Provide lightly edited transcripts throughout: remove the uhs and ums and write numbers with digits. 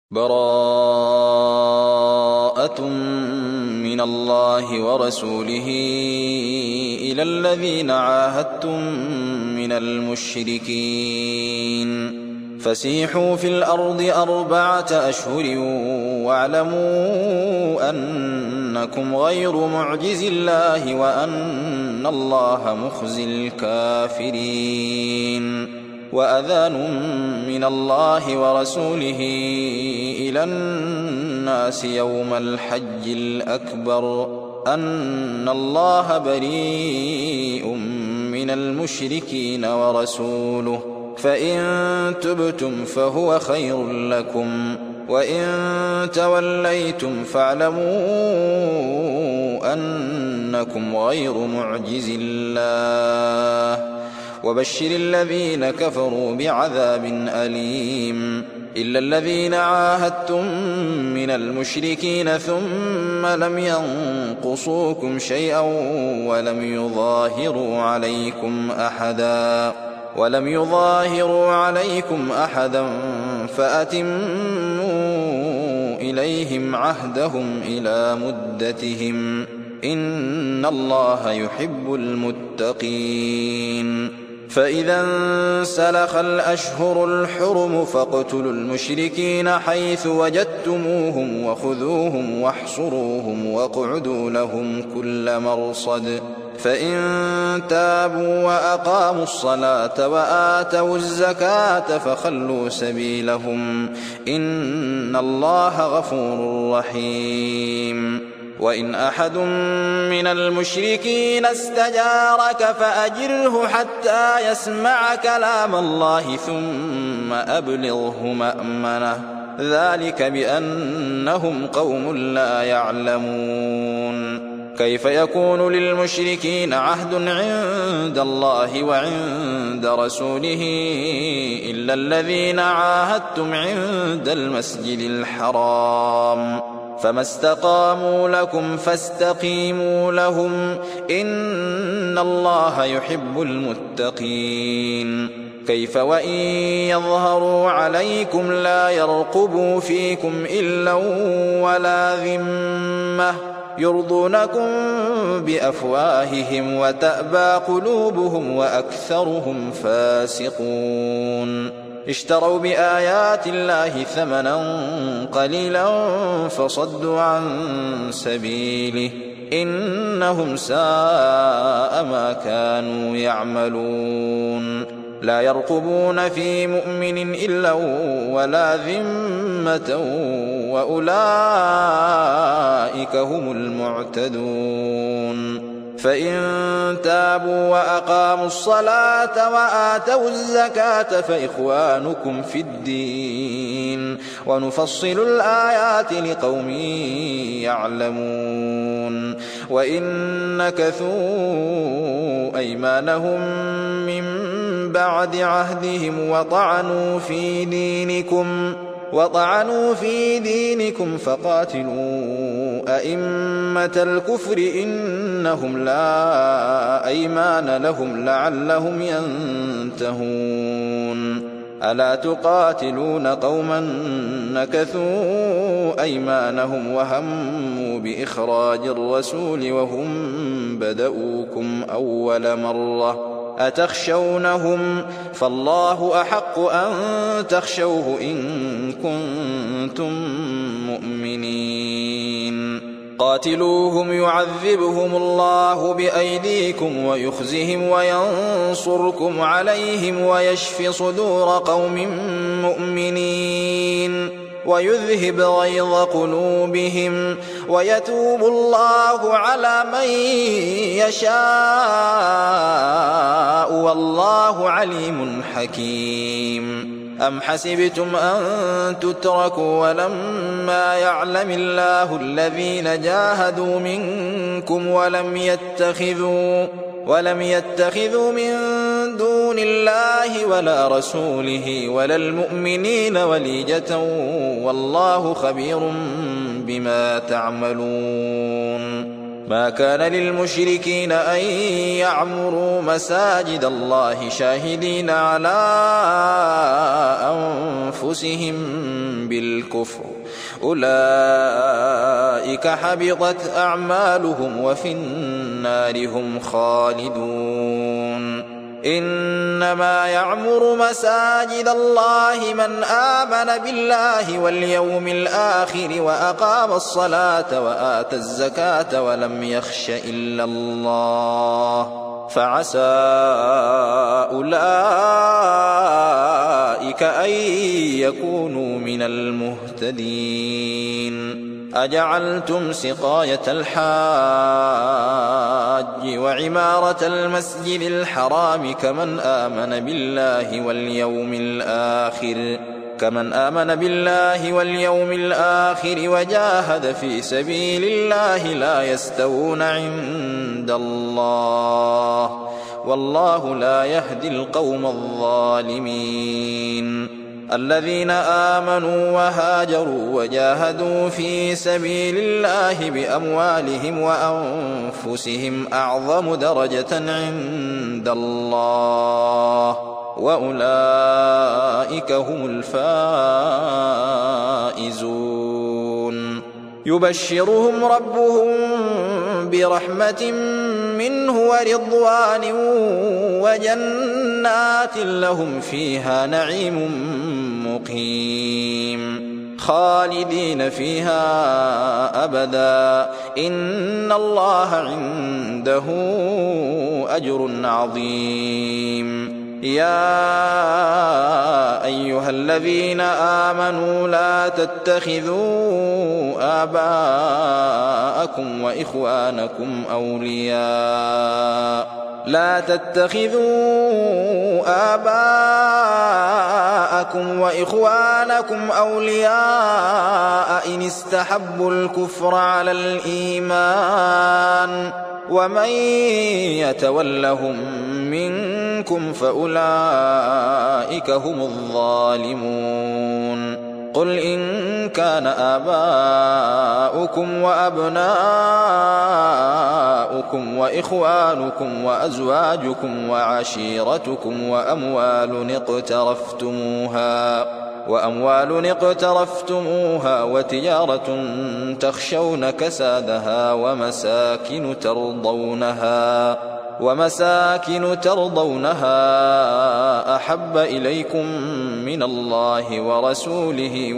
براءة من الله ورسوله إلى الذين عاهدتم من المشركين فسيحوا في الأرض 4 أشهر واعلموا أنكم غير معجز الله وأن الله مخزي الكافرين. وأذان من الله ورسوله إلى الناس يوم الحج الأكبر أن الله بريء من المشركين ورسوله فإن تبتم فهو خير لكم وإن توليتم فاعلموا أنكم غير معجز الله وبشر الذين كفروا بعذاب أليم. إلا الذين عاهدتم من المشركين ثم لم ينقصوكم شيئا ولم يظاهروا عليكم أحدا فأتموا إليهم عهدهم إلى مدتهم إن الله يحب المتقين. فإذا انسلخ الأشهر الحرم فاقتلوا المشركين حيث وجدتموهم وخذوهم واحصروهم واقعدوا لهم كل مرصد فإن تابوا وأقاموا الصلاة وآتوا الزكاة فخلوا سبيلهم إن الله غفور رحيم. وإن أحد من المشركين استجارك فأجره حتى يسمع كلام الله ثم أبلغه مأمنه ذلك بأنهم قوم لا يعلمون. كيف يكون للمشركين عهد عند الله وعند رسوله إلا الذين عاهدتم عند المسجد الحرام فما استقاموا لكم فاستقيموا لهم إن الله يحب المتقين. كيف وإن يظهروا عليكم لا يرقبوا فيكم إلا ولا ذمة يرضونكم بأفواههم وتأبى قلوبهم وأكثرهم فاسقون. اشتروا بآيات الله ثمنا قليلا فصدوا عن سبيله إنهم ساء ما كانوا يعملون. لا يرقبون في مؤمن إلا ولا ذمة وأولئك هم المعتدون. فإن تابوا وأقاموا الصلاة وآتوا الزكاة فإخوانكم في الدين ونفصل الآيات لقوم يعلمون. وإن نكثوا أيمانهم من بعد عهدهم وطعنوا في دينكم فقاتلوا أئمة الكفر إنهم لا أيمان لهم لعلهم ينتهون. ألا تقاتلون قوما نكثوا أيمانهم وهموا بإخراج الرسول وهم بدؤوكم أول مرة أتخشونهم فالله أحق أن تخشوه إن كنتم مؤمنين. قاتلوهم يعذبهم الله بأيديكم ويخزهم وينصركم عليهم ويشف صدور قوم مؤمنين ويذهب غيظ قلوبهم ويتوب الله على من يشاء والله عليم حكيم. أم حسبتم أن تتركوا ولما يعلم الله الذين جاهدوا منكم ولم يتخذوا من دون الله ولا رسوله ولا المؤمنين وليجة والله خبير بما تعملون. ما كان للمشركين أن يعمروا مساجد الله شاهدين على أنفسهم بالكفر أولئك حبطت أعمالهم وفي النار هم خالدون إنما يعمر مساجد الله من آمن بالله واليوم الآخر وأقام الصلاة وآتى الزكاة ولم يخش إلا الله فعسى أولئك أن يكونوا من المهتدين أجعلتم سقاية الحاج وعمارة المسجد الحرام كمن آمن بالله واليوم الآخر وجاهد في سبيل الله لا يستوون عند الله والله لا يهدي القوم الظالمين الذين آمنوا وهاجروا وجاهدوا في سبيل الله بأموالهم وأنفسهم أعظم درجة عند الله وأولئك هم الفائزون يبشرهم ربهم برحمة منه ورضوان وجنات لهم فيها نعيم مقيم خالدين فيها أبدا إن الله عنده أجر عظيم يا أيها الذين آمنوا لا تتخذوا آباءكم وإخوانكم أولياء إن استحبوا الكفر على الإيمان ومن يتولهم منكم فأولئك هم الظالمون قل إن كان آباؤكم وأبناؤكم وإخوانكم وأزواجكم وعشيرتكم وأموال اقترفتموها وتجارة تخشون كسادها ومساكن ترضونها أحب إليكم من الله ورسوله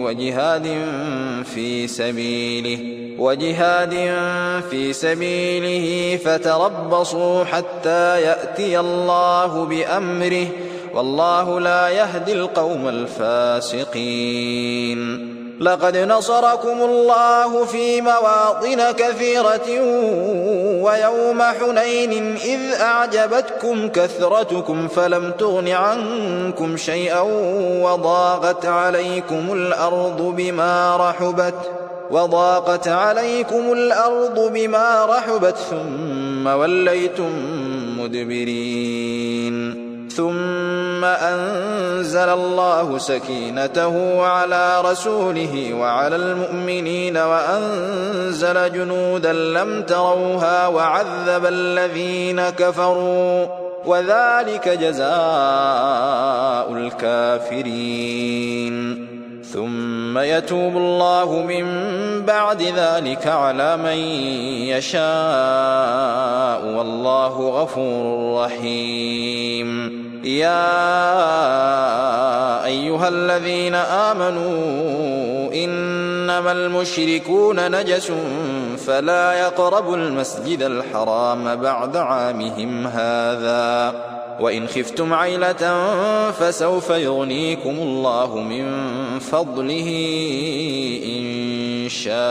وجهاد في سبيله فتربصوا حتى يأتي الله بأمره والله لا يهدي القوم الفاسقين لقد نصركم الله في مواطن كثيرة ويوم حنين إذ أعجبتكم كثرتكم فلم تغن عنكم شيئا وضاقت عليكم الأرض بما رحبت ثم وليتم مدبرين ثم أنزل الله سكينته على رسوله وعلى المؤمنين وأنزل جنودا لم تروها وعذب الذين كفروا وذلك جزاء الكافرين ثم يتوب الله من بعد ذلك على من يشاء والله غفور رحيم يا أيها الذين آمنوا إنما المشركون نجس فلا يقربوا المسجد الحرام بعد عامهم هذا وإن خفتم عيلة فسوف يغنيكم الله من فضله إن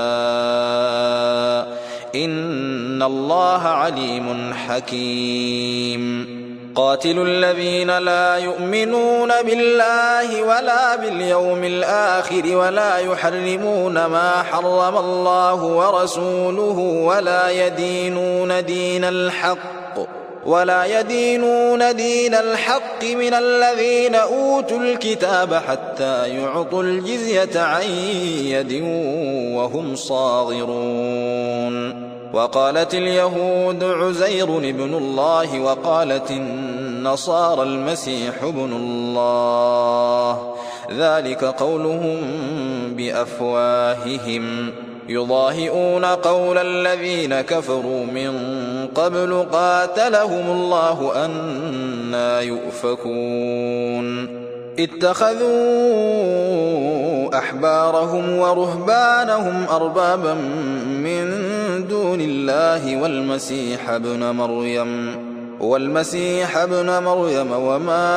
شاء إن الله عليم حكيم قاتلوا الذين لا يؤمنون بالله ولا باليوم الآخر ولا يحرمون ما حرم الله ورسوله ولا يدينون دين الحق من الذين أوتوا الكتاب حتى يعطوا الجزية عن يد وهم صاغرون وقالت اليهود عزير ابن الله وقالت النصارى المسيح ابن الله، ذلك قولهم بأفواههم يضاهئون قول الذين كفروا من قبل قاتلهم الله أنى يؤفكون. اتخذوا أحبارهم ورهبانهم أربابا من دون الله والمسيح ابن مريم وما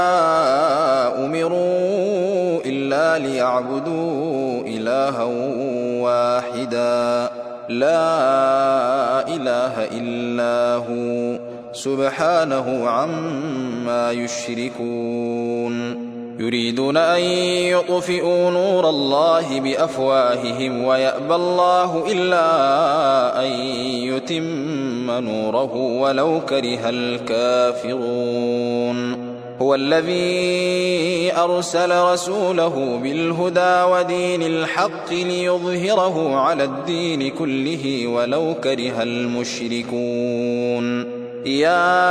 أمروا إلا ليعبدوا إلها واحدا لا إله إلا هو سبحانه عما يشركون. يريدون أن يطفئوا نور الله بأفواههم ويأبى الله إلا أن يتم نوره ولو كره الكافرون. هو الذي أرسل رسوله بالهدى ودين الحق ليظهره على الدين كله ولو كره المشركون. يا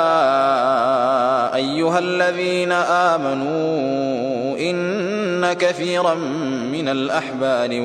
أيها الذين آمنوا إن كثيرا من الأحبار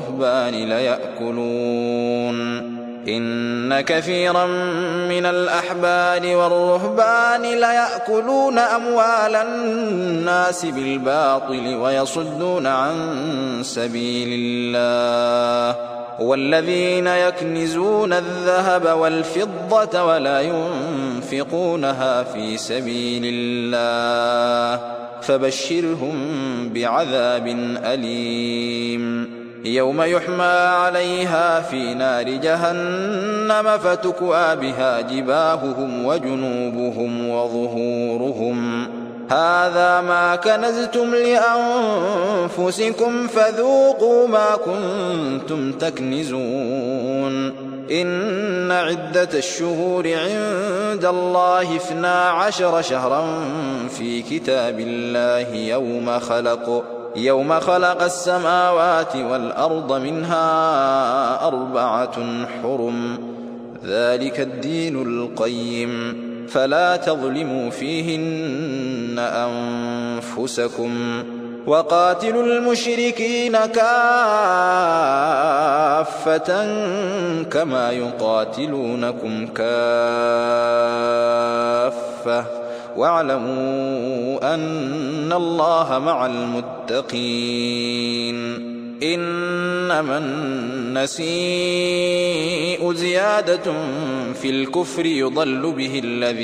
والرهبان ليأكلون أموال الناس بالباطل ويصدون عن سبيل الله. والذين يكنزون الذهب والفضة ولا ينفقونها في سبيل الله فبشرهم بعذاب أليم. يوم يحمى عليها في نار جهنم فتكوى بها جباههم وجنوبهم وظهورهم هذا ما كنزتم لأنفسكم فذوقوا ما كنتم تكنزون. إن عدة الشهور عند الله 12 شهرا في كتاب الله يوم خلق السماوات والأرض منها 4 حرم ذلك الدين القيم فلا تظلموا فيهن أنفسكم وقاتلوا المشركين كافة كما يقاتلونكم كافة واعلموا أن الله مع المتقين. إنما النسيء زيادة في الكفر يضل به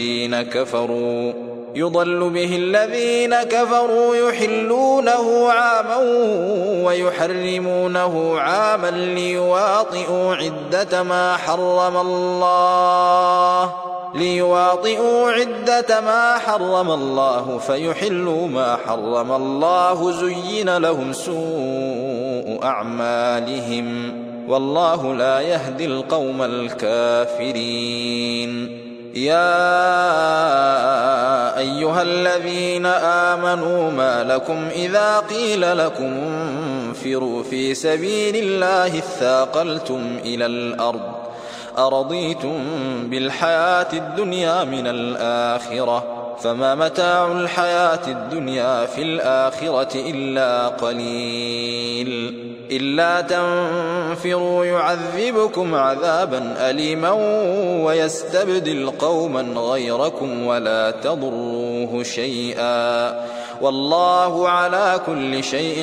الذين كفروا يحلونه عاما ويحرمونه عاما ليواطئوا عدة ما حرم الله فيحلوا ما حرم الله زين لهم سوء أعمالهم والله لا يهدي القوم الكافرين. يا أيها الذين آمنوا ما لكم إذا قيل لكم انفروا في سبيل الله اثاقلتم إلى الأرض أرضيتم بالحياة الدنيا من الآخرة فما متاع الحياة الدنيا في الآخرة إلا قليل. إلا تنفروا يعذبكم عذابا أليما ويستبدل قوما غيركم ولا تضروه شيئا والله على كل شيء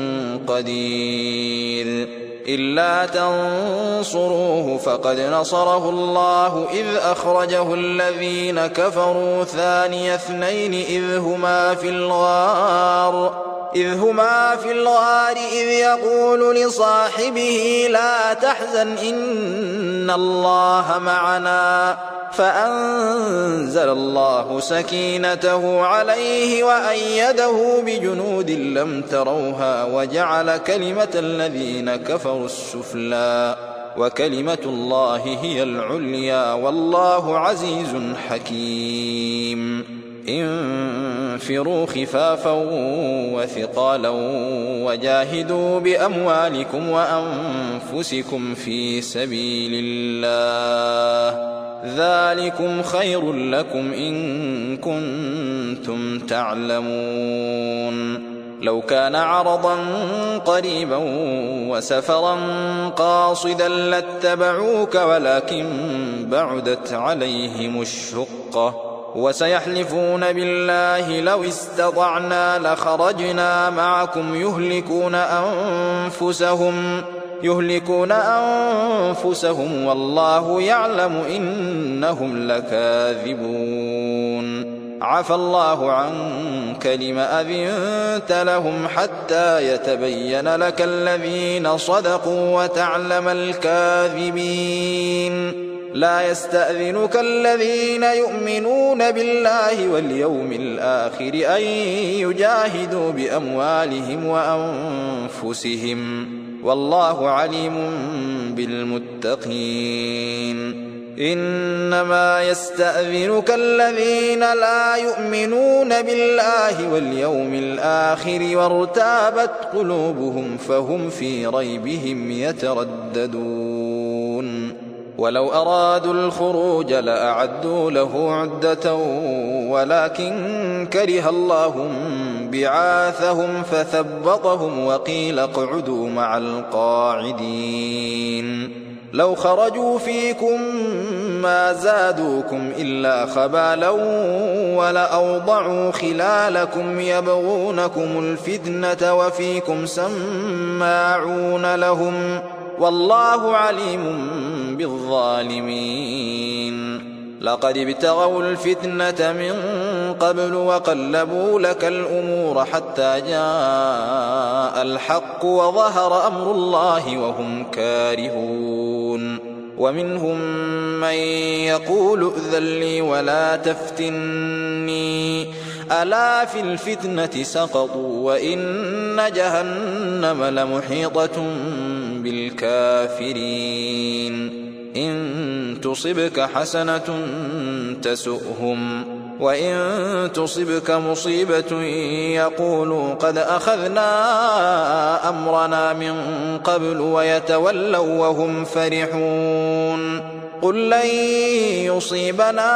قدير. إلا تنصروه فقد نصره الله إذ أخرجه الذين كفروا ثاني اثنين إذ هما في الغار إذ يقول لصاحبه لا تحزن إن الله معنا فأنزل الله سكينته عليه وأيده بجنود لم تروها وجعل كلمة الذين كفروا السفلى وكلمة الله هي العليا والله عزيز حكيم. انفروا خفافا وثقالا وجاهدوا بأموالكم وأنفسكم في سبيل الله ذلكم خير لكم إن كنتم تعلمون لو كان عرضا قريبا وسفرا قاصدا لاتبعوك ولكن بعدت عليهم الشقة وسيحلفون بالله لو استطعنا لخرجنا معكم يهلكون أنفسهم والله يعلم إنهم لكاذبون عفى الله عنك لم أذنت لهم حتى يتبين لك الذين صدقوا وتعلم الكاذبين لا يستأذنك الذين يؤمنون بالله واليوم الآخر أن يجاهدوا بأموالهم وأنفسهم والله عليم بالمتقين إنما يستأذنك الذين لا يؤمنون بالله واليوم الآخر وارتابت قلوبهم فهم في ريبهم يترددون ولو أرادوا الخروج لأعدوا له عدة ولكن كره الله بعاثهم فثبطهم وقيل اقعدوا مع القاعدين لو خرجوا فيكم ما زادوكم إلا خبالا ولأوضعوا خلالكم يبغونكم الفتنة وفيكم سماعون لهم والله عليم بالظالمين لقد ابتغوا الفتنة من قبل وقلبوا لك الأمور حتى جاء الحق وظهر أمر الله وهم كارهون ومنهم من يقول ائذن لي ولا تفتني ألا في الفتنة سقطوا وإن جهنم لمحيطة بالكافرين إن تصبك حسنة تسؤهم وإن تصبك مصيبة يقولوا قد أخذنا أمرنا من قبل ويتولوا وهم فرحون قل لن يصيبنا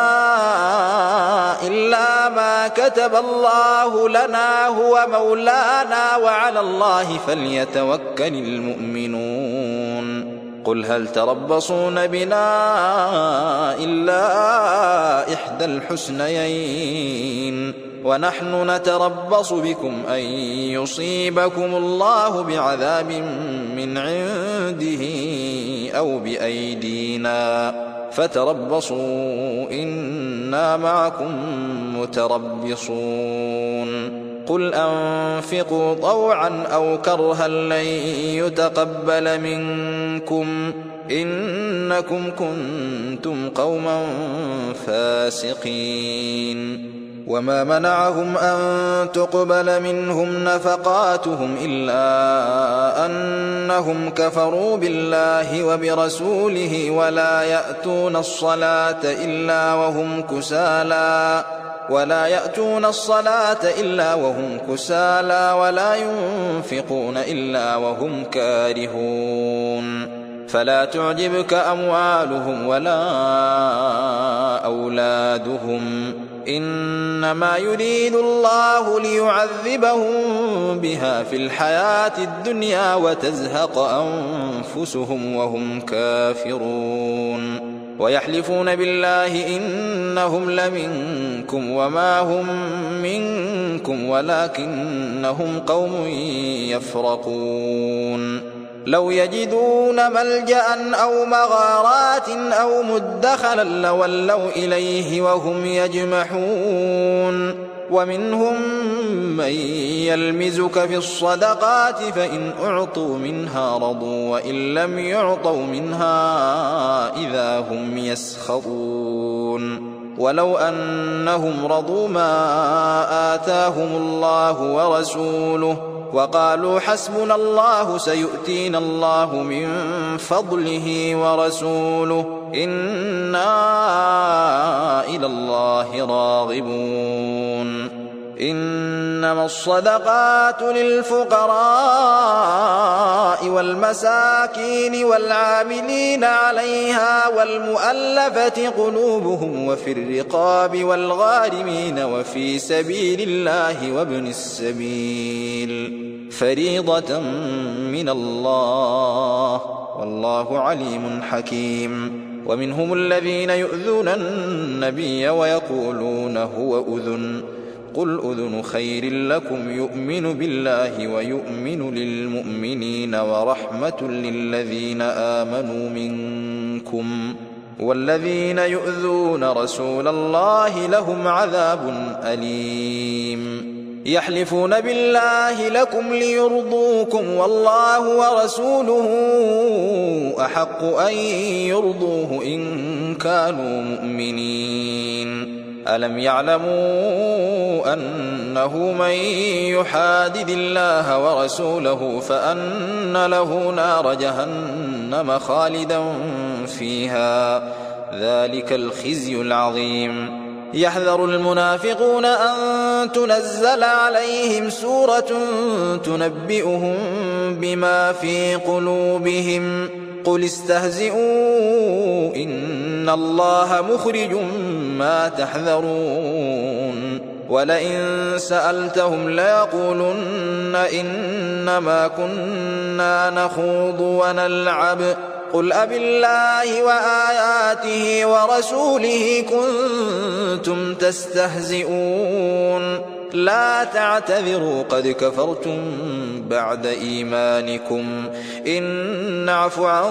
إلا ما كتب الله لنا هو مولانا وعلى الله فليتوكل المؤمنون قل هل تربصون بنا إلا إحدى الحسنيين ونحن نتربص بكم أن يصيبكم الله بعذاب من عنده أو بأيدينا فتربصوا إنا معكم متربصون قل أنفقوا طوعا أو كرها لن يتقبل منكم إنكم كنتم قوما فاسقين وما منعهم أن تقبل منهم نفقاتهم إلا أنهم كفروا بالله وبرسوله ولا يأتون الصلاة إلا وهم كسالى ولا ينفقون إلا وهم كارهون فلا تعجبك أموالهم ولا أولادهم إنما يريد الله ليعذبهم بها في الحياة الدنيا وتزهق أنفسهم وهم كافرون ويحلفون بالله إنهم لمنكم وما هم منكم ولكنهم قوم يفرقون لو يجدون ملجأ أو مغارات أو مدخلا لولوا إليه وهم يجمحون ومنهم من يلمزك في الصدقات فإن أعطوا منها رضوا وإن لم يعطوا منها إذا هم يسخطون ولو أنهم رضوا ما آتاهم الله ورسوله وقالوا حسبنا الله سيؤتينا الله من فضله ورسوله إنا إلى الله راغبون إنما الصدقات للفقراء والمساكين والعاملين عليها والمؤلفة قلوبهم وفي الرقاب والغارمين وفي سبيل الله وابن السبيل فريضة من الله والله عليم حكيم. ومنهم الذين يؤذون النبي ويقولون هو أذن قل أذن خير لكم يؤمن بالله ويؤمن للمؤمنين ورحمة للذين آمنوا منكم والذين يؤذون رسول الله لهم عذاب أليم. يحلفون بالله لكم ليرضوكم والله ورسوله أحق أن يرضوه إن كانوا مؤمنين. ألم يعلموا أنه من يحادد الله ورسوله فأن له نار جهنم خالدا فيها ذلك الخزي العظيم. يحذر المنافقون أن تنزل عليهم سورة تنبئهم بما في قلوبهم قل استهزئوا إن الله مخرج ما تحذرون ولئن سألتهم ليقولن إنما كنا نخوض ونلعب قل أبالله وآياته ورسوله كنتم تستهزئون لا تعتذروا قد كفرتم بعد إيمانكم إن نعف عن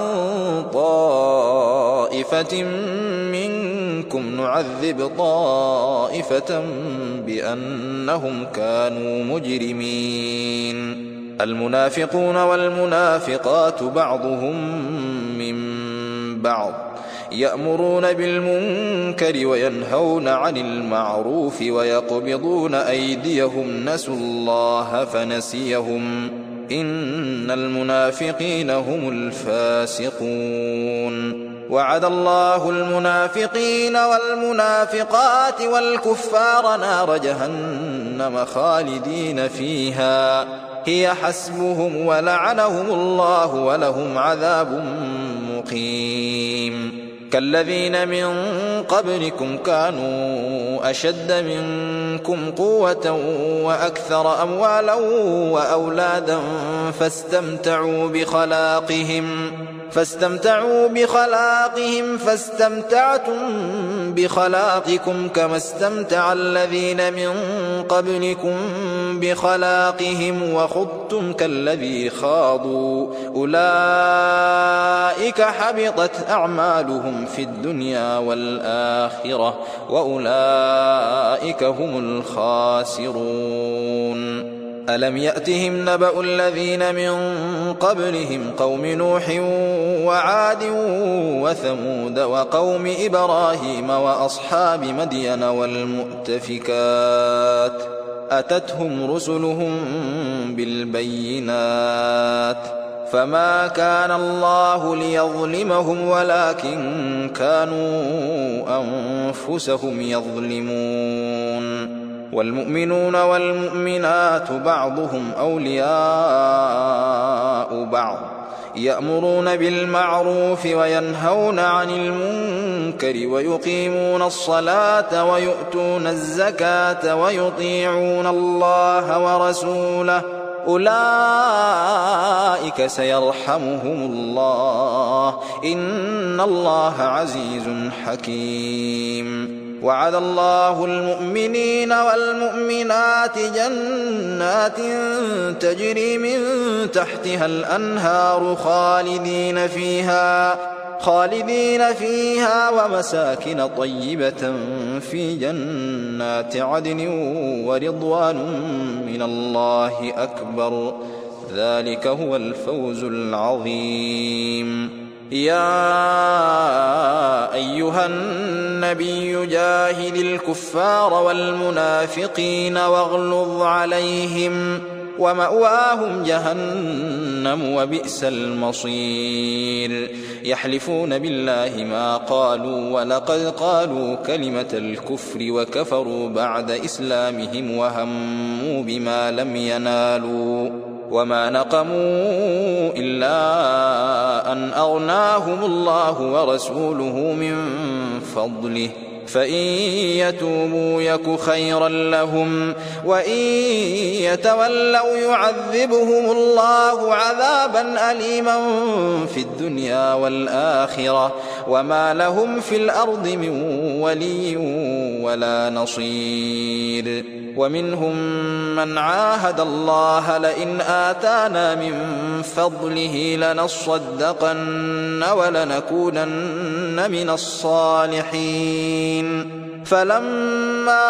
طائفة منكم نعذب طائفة بأنهم كانوا مجرمين. المنافقون والمنافقات بعضهم من بعض يأمرون بالمنكر وينهون عن المعروف ويقبضون أيديهم نسوا الله فنسيهم إن المنافقين هم الفاسقون. وعد الله المنافقين والمنافقات والكفار نار جهنم خالدين فيها هي حسبهم ولعنهم الله ولهم عذاب مقيم. كالذين من قبلكم كانوا أشد منكم قوة وأكثر أموالا وأولادا فاستمتعوا بخلاقهم فاستمتعتم بخلاقكم كما استمتع الذين من قبلكم بخلاقهم وخضتم كالذي خاضوا أولئك حبطت أعمالهم في الدنيا والآخرة وأولئك هم الخاسرون. ألم يأتهم نبأ الذين من قبلهم قوم نوح وعاد وثمود وقوم إبراهيم وأصحاب مدين والمؤتفكات أتتهم رسلهم بالبينات فما كان الله ليظلمهم ولكن كانوا أنفسهم يظلمون. والمؤمنون والمؤمنات بعضهم أولياء بعض يأمرون بالمعروف وينهون عن المنكر ويقيمون الصلاة ويؤتون الزكاة ويطيعون الله ورسوله أولئك سيرحمهم الله إن الله عزيز حكيم. وعد الله المؤمنين والمؤمنات جنات تجري من تحتها الأنهار خالدين فيها ومساكن طيبة في جنات عدن ورضوان من الله أكبر ذلك هو الفوز العظيم. يا أيها النبي جاهد الكفار والمنافقين واغلظ عليهم ومأواهم جهنم وبئس المصير يحلفون بالله ما قالوا ولقد قالوا كلمة الكفر وكفروا بعد إسلامهم وهموا بما لم ينالوا وما نقموا إلا أن أغناهم الله ورسوله من فضله فإن يتوبوا يك خيرا لهم وإن يتولوا يعذبهم الله عذابا أليما في الدنيا والآخرة وما لهم في الأرض من ولي ولا نصير ومنهم من عاهد الله لئن آتانا من فضله لنصدقن ولنكونن من الصالحين فلما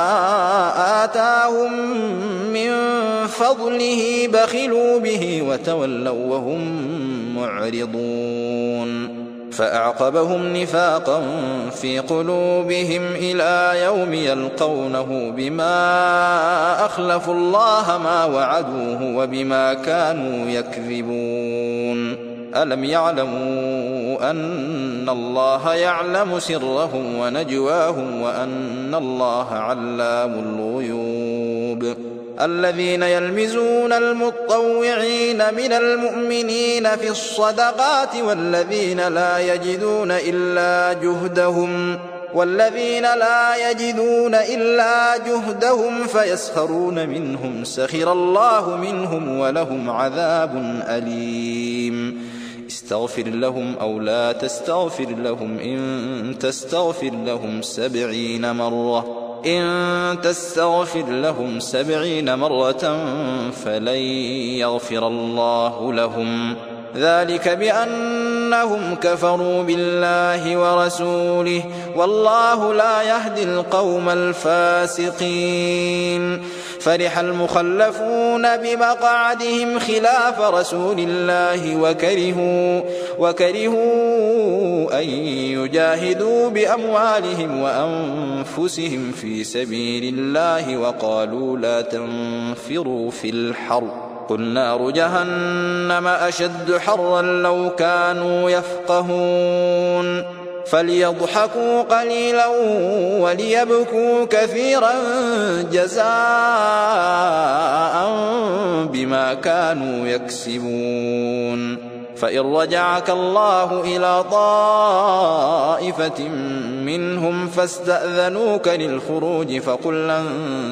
آتاهم من فضله بخلوا به وتولوا وهم معرضون فأعقبهم نفاقا في قلوبهم إلى يوم يلقونه بما أخلفوا الله ما وعدوه وبما كانوا يكذبون ألم يعلموا أن الله يعلم سرهم ونجواهم وأن الله علام الغيوب الذين يلمزون المطوعين من المؤمنين في الصدقات والذين لا يجدون إلا جهدهم فيسخرون منهم سخر الله منهم ولهم عذاب أليم استغفر لهم أو لا تستغفر لهم إن تستغفر لهم 70 مرة إن تستغفر لهم 70 مرة فلن يغفر الله لهم ذلك بأنهم كفروا بالله ورسوله والله لا يهدي القوم الفاسقين فرح المخلفون بمقعدهم خلاف رسول الله وكرهوا أن يجاهدوا بأموالهم وأنفسهم في سبيل الله وقالوا لا تنفروا في الحر قل نار جهنم أشد حرا لو كانوا يفقهون فليضحكوا قليلا وليبكوا كثيرا جزاء بما كانوا يكسبون فإن رجعك الله إلى طائفة منهم فاستأذنوك للخروج فقل لن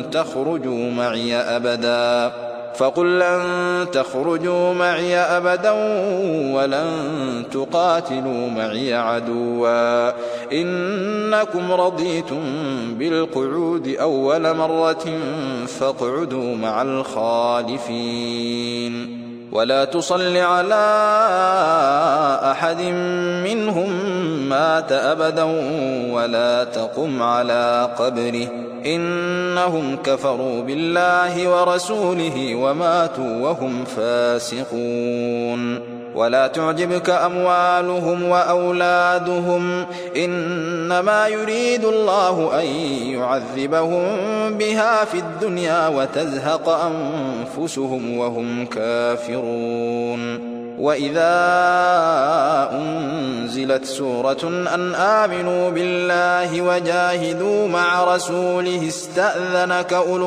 تخرجوا معي أبدا ولن تقاتلوا معي عدوا إنكم رضيتم بالقعود أول مرة فاقعدوا مع الخالفين ولا تصل على أحد منهم مات أبدا ولا تقم على قبره إنهم كفروا بالله ورسوله وماتوا وهم فاسقون ولا تعجبك أموالهم وأولادهم إنما يريد الله أن يعذبهم بها في الدنيا وتزهق أنفسهم وهم كافرون وإذا أنزلت سورة أن آمنوا بالله وجاهدوا مع رسوله استأذنك أولو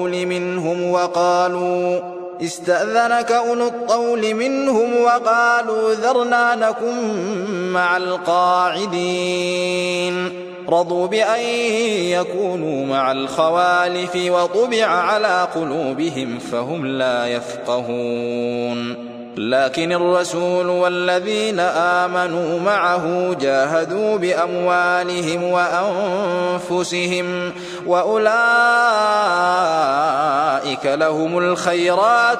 الطول منهم وقالوا ذرنا نكن مع القاعدين رضوا بأن يكونوا مع الخوالف وطبع على قلوبهم فهم لا يفقهون لكن الرسول والذين آمنوا معه جاهدوا بأموالهم وأنفسهم وأولئك لهم الخيرات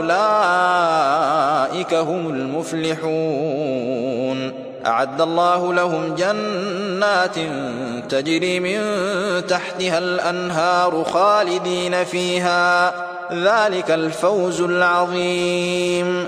وأولئك هم المفلحون أعد الله لهم جنات تجري من تحتها الأنهار خالدين فيها ذلك الفوز العظيم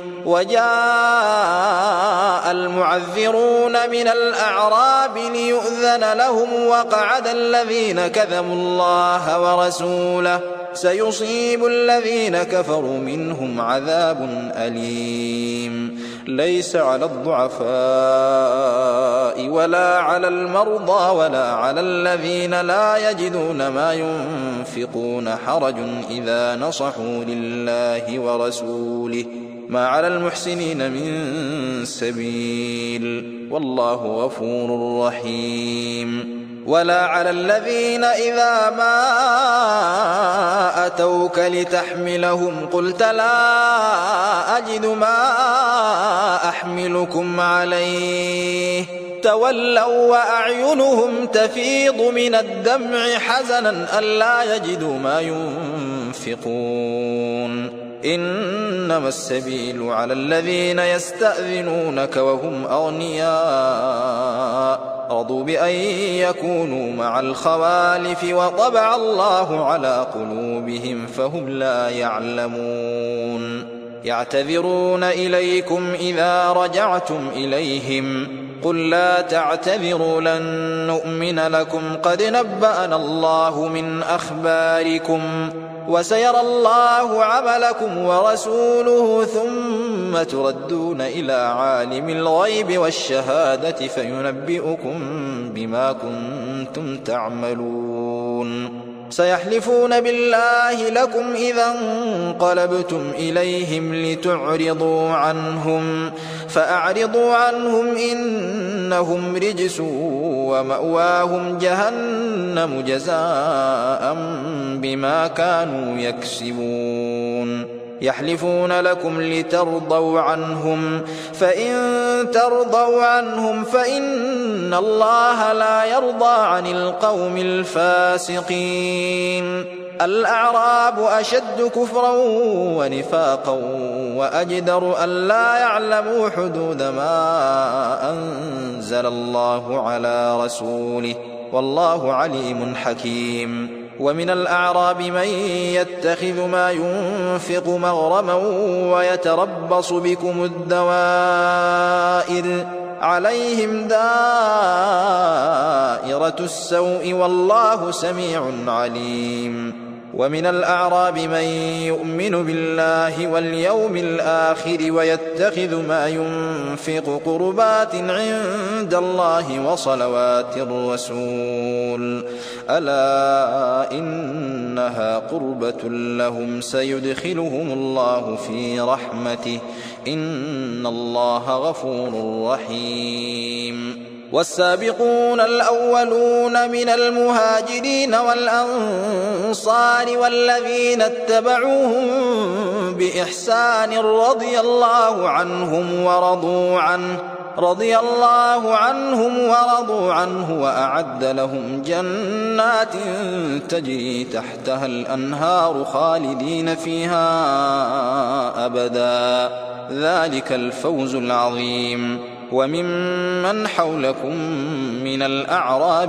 وجاء المعذرون من الأعراب ليؤذن لهم وقعد الذين كذبوا الله ورسوله سيصيب الذين كفروا منهم عذاب أليم. ليس على الضعفاء ولا على المرضى ولا على الذين لا يجدون ما ينفقون حرج إذا نصحوا لله ورسوله، ما على المحسنين من سبيل، والله غفور رحيم. ولا على الذين إذا ما أتوك لتحملهم قلت لا أجد ما أحملكم عليه تولوا وأعينهم تفيض من الدمع حزنا ألا يجدوا ما ينفقون. إنما السبيل على الذين يستأذنونك وهم أغنياء رضوا بأن يكونوا مع الخوالف وطبع الله على قلوبهم فهم لا يعلمون. يعتذرون إليكم إذا رجعتم إليهم قل لا تعتذروا لن نؤمن لكم قد نبأنا الله من أخباركم وسيرى الله عملكم ورسوله ثم تردون إلى عالم الغيب والشهادة فينبئكم بما كنتم تعملون. سيحلفون بالله لكم إذا انقلبتم إليهم لتعرضوا عنهم فأعرضوا عنهم إنهم رجس ومأواهم جهنم جزاء بما كانوا يكسبون. يحلفون لكم لترضوا عنهم فإن ترضوا عنهم فإن الله لا يرضى عن القوم الفاسقين. الأعراب أشد كفرا ونفاقا وأجدر أن لا يعلموا حدود ما أنزل الله على رسوله والله عليم حكيم. ومن الأعراب من يتخذ ما ينفق مغرما ويتربص بكم الدوائر عليهم دائرة السوء والله سميع عليم. ومن الأعراب من يؤمن بالله واليوم الآخر ويتخذ ما ينفق قربات عند الله وصلوات الرسول ألا إنها قربة لهم سيدخلهم الله في رحمته إن الله غفور رحيم. والسابقون الأولون من المهاجرين والأنصار والذين اتبعوهم بإحسان رضي الله عنهم ورضوا عنه وأعد لهم جنات تجري تحتها الأنهار خالدين فيها أبدا ذلك الفوز العظيم. وممن حولكم من الأعراب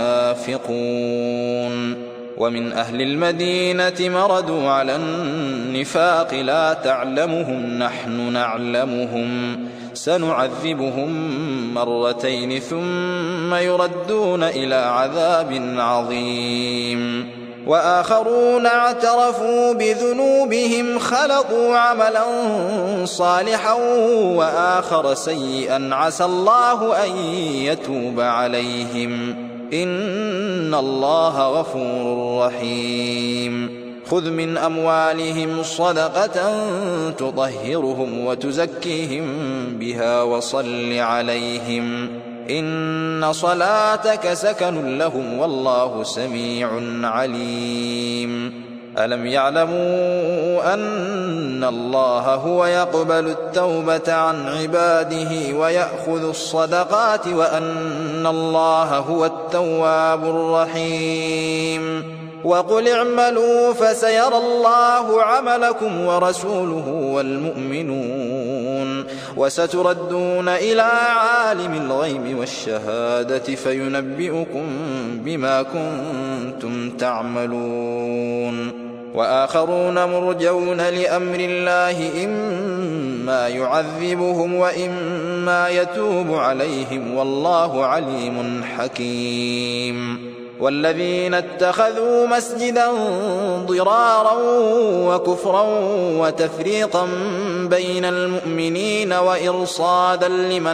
منافقون ومن أهل المدينة مردوا على النفاق لا تعلمهم نحن نعلمهم سنعذبهم مرتين ثم يردون إلى عذاب عظيم. وآخرون اعترفوا بذنوبهم خلطوا عملا صالحا وآخر سيئا عسى الله أن يتوب عليهم إن الله غفور رحيم. خذ من أموالهم صدقة تطهرهم وتزكيهم بها وصل عليهم إن صلاتك سكن لهم والله سميع عليم. ألم يعلموا أن الله هو يقبل التوبة عن عباده ويأخذ الصدقات وأن الله هو التواب الرحيم. وقل اعملوا فسيرى الله عملكم ورسوله والمؤمنون وستردون إلى عالم الغيب والشهادة فينبئكم بما كنتم تعملون. وآخرون مرجون لأمر الله إما يعذبهم وإما يتوب عليهم والله عليم حكيم. والذين اتخذوا مسجدا ضرارا وكفرا وتفريقا بين المؤمنين وإرصادا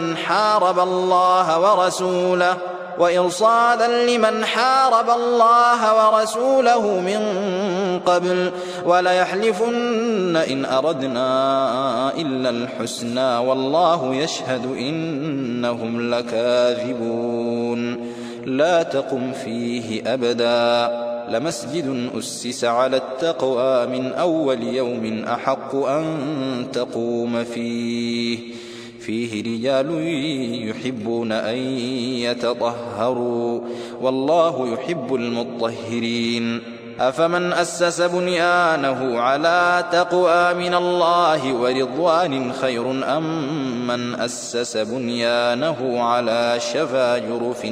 لمن حارب الله ورسوله من قبل وليحلفن إن أردنا إلا الحسنى والله يشهد إنهم لكاذبون لا تقم فيه أبدا لمسجد أسس على التقوى من أول يوم أحق أن تقوم فيه رجال يحبون أن يتطهروا والله يحب المطهرين أفمن أسس بنيانه على تقوى من الله ورضوان خير أم من أسس بنيانه على شفا جرف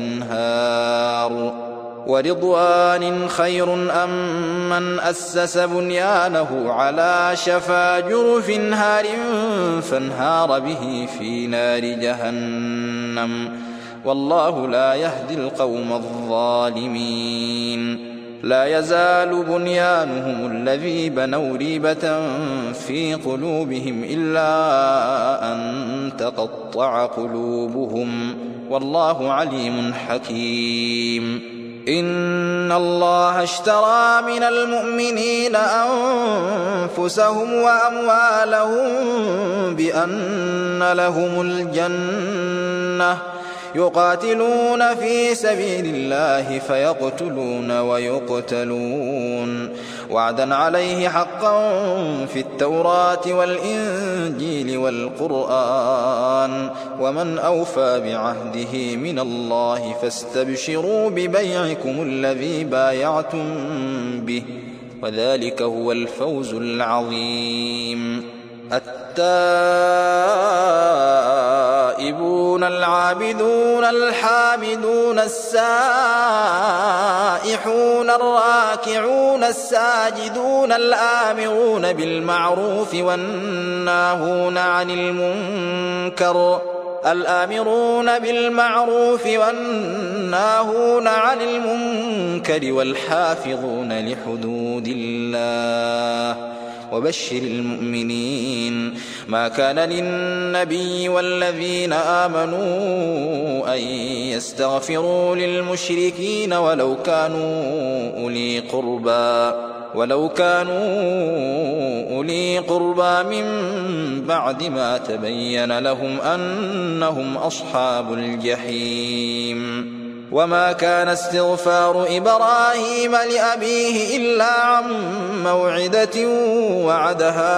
هار فانهار به في نار جهنم والله لا يهدي القوم الظالمين لا يزال بنيانهم الذي بنوا ريبة في قلوبهم إلا أن تقطع قلوبهم والله عليم حكيم إن الله اشترى من المؤمنين أنفسهم وأموالهم بأن لهم الجنة يقاتلون في سبيل الله فيقتلون ويقتلون وعدا عليه حقا في التوراة والإنجيل والقرآن ومن أوفى بعهده من الله فاستبشروا ببيعكم الذي بايعتم به وذلك هو الفوز العظيم التائبون العابدون الحامدون السائحون الراكعون الساجدون الآمرون بالمعروف والناهون عن المنكر والحافظون لحدود الله وبشر المؤمنين ما كان للنبي والذين آمنوا أن يستغفروا للمشركين ولو كانوا أولي قربى من بعد ما تبين لهم أنهم أصحاب الجحيم وما كان استغفار إبراهيم لأبيه إلا عن موعدة وعدها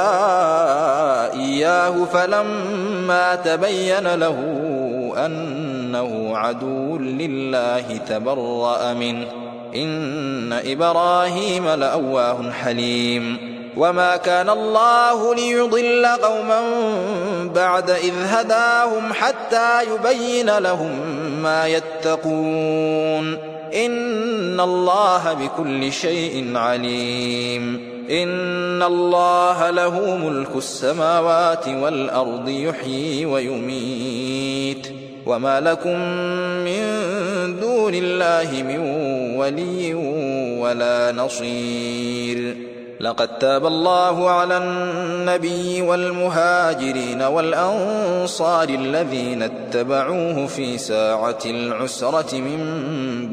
إياه فلما تبين له أنه عدو لله تبرأ منه إن إبراهيم لأواه حليم وما كان الله ليضل قوما بعد إذ هداهم حتى يبين لهم ما يتقون إن الله بكل شيء عليم إن الله له ملك السماوات والأرض يحيي ويميت وما لكم من دون الله من ولي ولا نصير لقد تاب الله على النبي والمهاجرين والأنصار الذين اتبعوه في ساعة العسرة من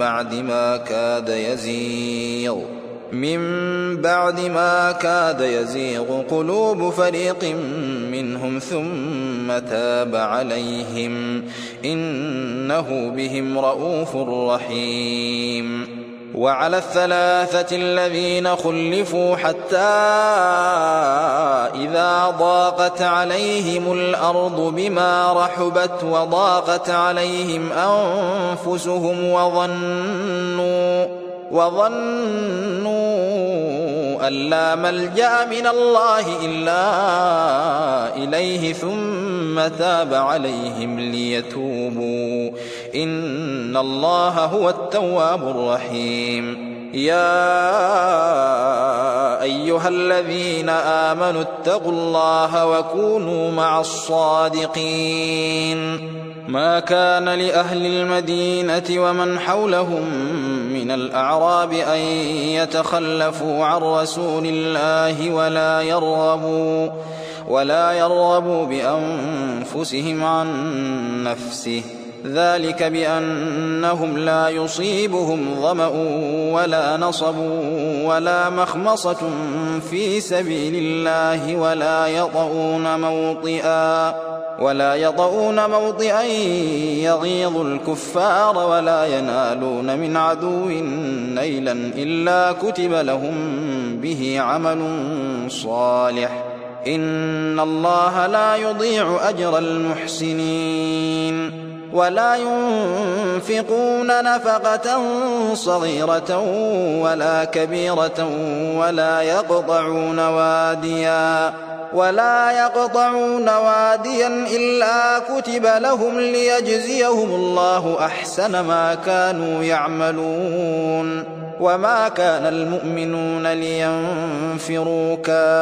بعد ما كاد يزيغ قلوب فريق منهم ثم تاب عليهم إنه بهم رءوف رحيم وعلى الثلاثة الذين خلفوا حتى إذا ضاقت عليهم الأرض بما رحبت وضاقت عليهم أنفسهم وظنوا أن لا ملجأ من الله إلا إليه ثم تاب عليهم ليتوبوا إن الله هو التواب الرحيم يا أيها الذين آمنوا اتقوا الله وكونوا مع الصادقين ما كان لأهل المدينة ومن حولهم من الأعراب أن يتخلفوا عن رسول الله ولا يرغبوا بأنفسهم عن نفسه ذلك بأنهم لا يصيبهم ظمأ ولا نصب ولا مخمصة في سبيل الله ولا يطؤون موطئا يغيظ الكفار ولا ينالون من عدو نيلا إلا كتب لهم به عمل صالح إن الله لا يضيع أجر المحسنين ولا ينفقون نفقة صغيرة ولا كبيرة ولا يقطعون واديا إلا كتب لهم ليجزيهم الله أحسن ما كانوا يعملون وما كان المؤمنون لينفروا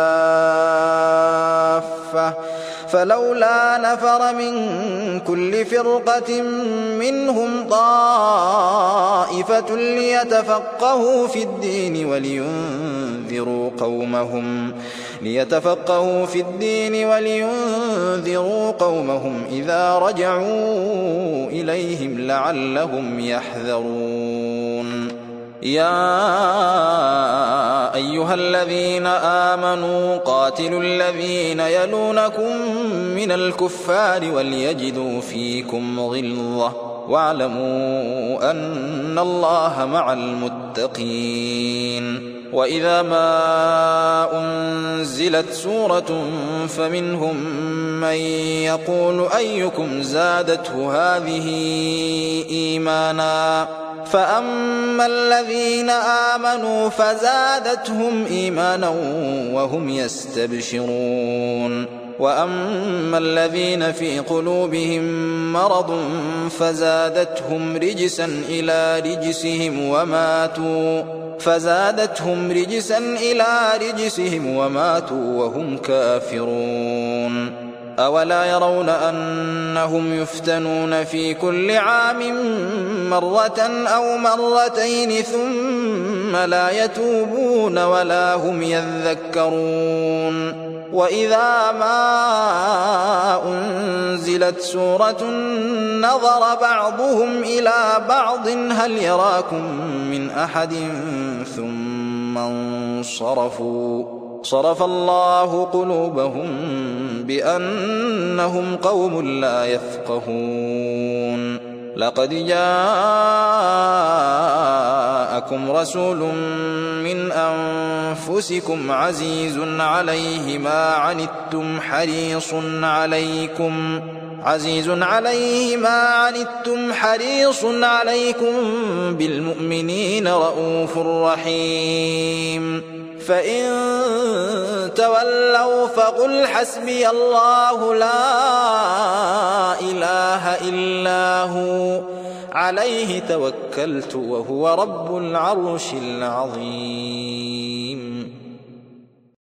كافة فلولا نفر من كل فرقة منهم طائفة ليتفقهوا في الدين ولينذروا قومهم إذا رجعوا إليهم لعلهم يحذرون يا أيها الذين آمنوا قاتلوا الذين يلونكم من الكفار وليجدوا فيكم غلظة واعلموا أن الله مع المتقين وإذا ما أنزلت سورة فمنهم من يقول أيكم زادته هذه إيمانا فأما الذين آمنوا فزادتهم إيمانا وهم يستبشرون وأما الذين في قلوبهم مرض فزادتهم رجسا إلى رجسهم وماتوا وهم كافرون أولا يرون أنهم يفتنون في كل عام مرة أو مرتين ثم لا يتوبون ولا هم يذكرون وإذا ما أنزلت سورة نظر بعضهم إلى بعض هل يراكم من أحد ثم انصرفوا صرف الله قلوبهم بأنهم قوم لا يفقهون لقد جاءكم رسول من أنفسكم عزيز عليه ما عنتم حريص عليكم بالمؤمنين رؤوف رحيم فإن تولوا فقل حسبي الله لا إله إلا هو عليه توكلت وهو رب العرش العظيم